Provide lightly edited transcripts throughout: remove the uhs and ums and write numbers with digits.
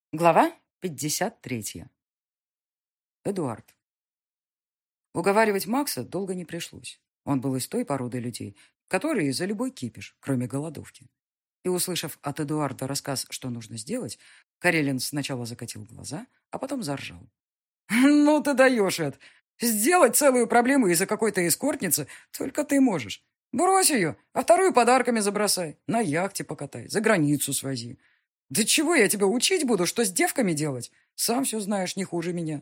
Глава 53. Эдуард. Уговаривать Макса долго не пришлось. Он был из той породы людей, которые за любой кипиш, кроме голодовки. И, услышав от Эдуарда рассказ, что нужно сделать, Карелин сначала закатил глаза, а потом заржал. «Ну ты даешь, Эд! Сделать целую проблему из-за какой-то эскортницы только ты можешь. Брось ее, а вторую подарками забросай, на яхте покатай, за границу свози. Да чего я тебя учить буду, что с девками делать? Сам все знаешь не хуже меня».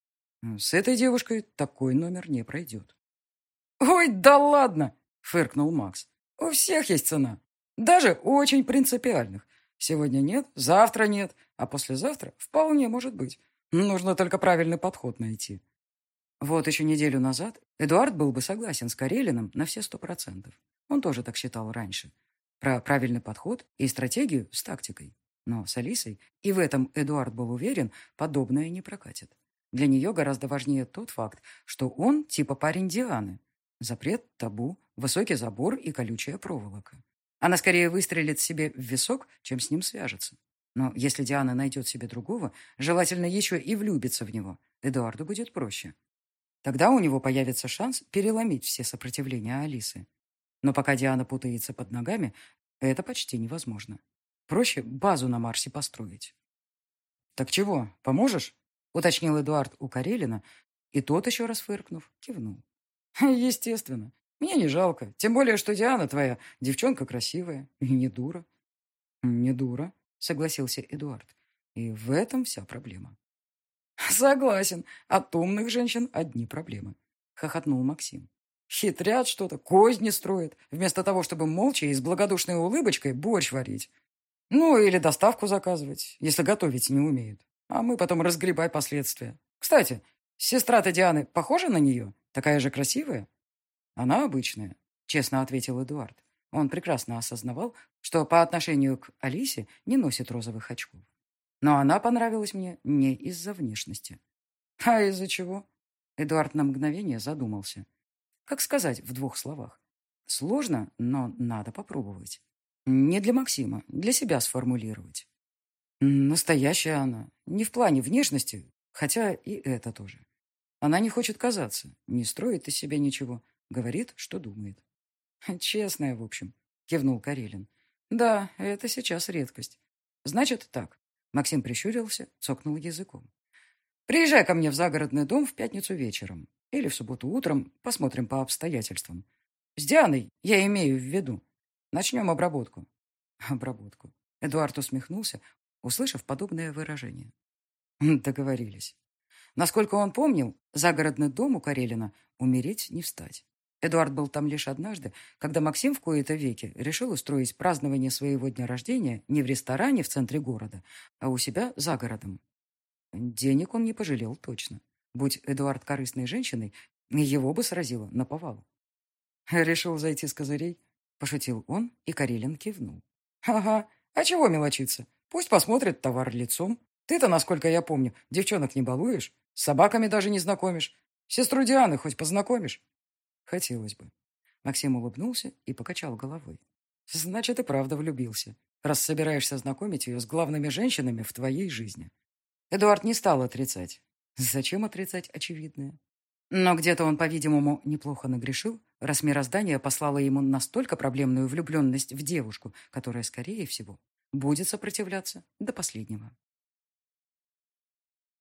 С этой девушкой такой номер не пройдет. «Ой, да ладно!» — фыркнул Макс. «У всех есть цена. Даже очень принципиальных. Сегодня нет, завтра нет, а послезавтра вполне может быть. Нужно только правильный подход найти». Вот еще неделю назад Эдуард был бы согласен с Карелиным на все 100%. Он тоже так считал раньше. Про правильный подход и стратегию с тактикой. Но с Алисой, и в этом Эдуард был уверен, подобное не прокатит. Для нее гораздо важнее тот факт, что он типа парень Дианы. Запрет, табу, высокий забор и колючая проволока. Она скорее выстрелит себе в висок, чем с ним свяжется. Но если Диана найдет себе другого, желательно еще и влюбится в него, Эдуарду будет проще. Тогда у него появится шанс переломить все сопротивления Алисы. Но пока Диана путается под ногами, это почти невозможно. Проще базу на Марсе построить. «Так чего, поможешь?» — уточнил Эдуард у Карелина, и тот, еще раз фыркнув, кивнул. «Естественно. Мне не жалко. Тем более, что Диана твоя девчонка красивая и не дура». «Не дура», — согласился Эдуард. «И в этом вся проблема». «Согласен. От умных женщин одни проблемы», — хохотнул Максим. «Хитрят что-то, козни строят, вместо того, чтобы молча и с благодушной улыбочкой борщ варить. Ну, или доставку заказывать, если готовить не умеют. А мы потом разгребай последствия. Кстати, сестра-то Дианы похожа на нее? Такая же красивая?» «Она обычная», — честно ответил Эдуард. Он прекрасно осознавал, что по отношению к Алисе не носит розовых очков. Но она понравилась мне не из-за внешности. А из-за чего? Эдуард на мгновение задумался. Как сказать в двух словах? Сложно, но надо попробовать. Не для Максима, для себя сформулировать. Настоящая она. Не в плане внешности, хотя и это тоже. Она не хочет казаться, не строит из себя ничего, говорит, что думает. Честная, в общем, кивнул Карелин. Да, это сейчас редкость. Значит так. Максим прищурился, цокнул языком. Приезжай ко мне в загородный дом в пятницу вечером. Или в субботу утром, посмотрим по обстоятельствам. С Дианой я имею в виду. Начнем обработку. Обработку. Эдуард усмехнулся, услышав подобное выражение. Договорились. Насколько он помнил, загородный дом у Карелина умереть не встать. Эдуард был там лишь однажды, когда Максим в кои-то веки решил устроить празднование своего дня рождения не в ресторане в центре города, а у себя за городом. Денег он не пожалел точно. Будь Эдуард корыстной женщиной, его бы сразило наповал. «Решил зайти с козырей?» – пошутил он, и Карелин кивнул. «Ага, а чего мелочиться? Пусть посмотрит товар лицом. Ты-то, насколько я помню, девчонок не балуешь, с собаками даже не знакомишь. Сестру Дианы хоть познакомишь?» «Хотелось бы». Максим улыбнулся и покачал головой. «Значит, и правда влюбился, раз собираешься знакомить ее с главными женщинами в твоей жизни». Эдуард не стал отрицать. Зачем отрицать очевидное? Но где-то он, по-видимому, неплохо нагрешил, раз мироздание послало ему настолько проблемную влюбленность в девушку, которая, скорее всего, будет сопротивляться до последнего.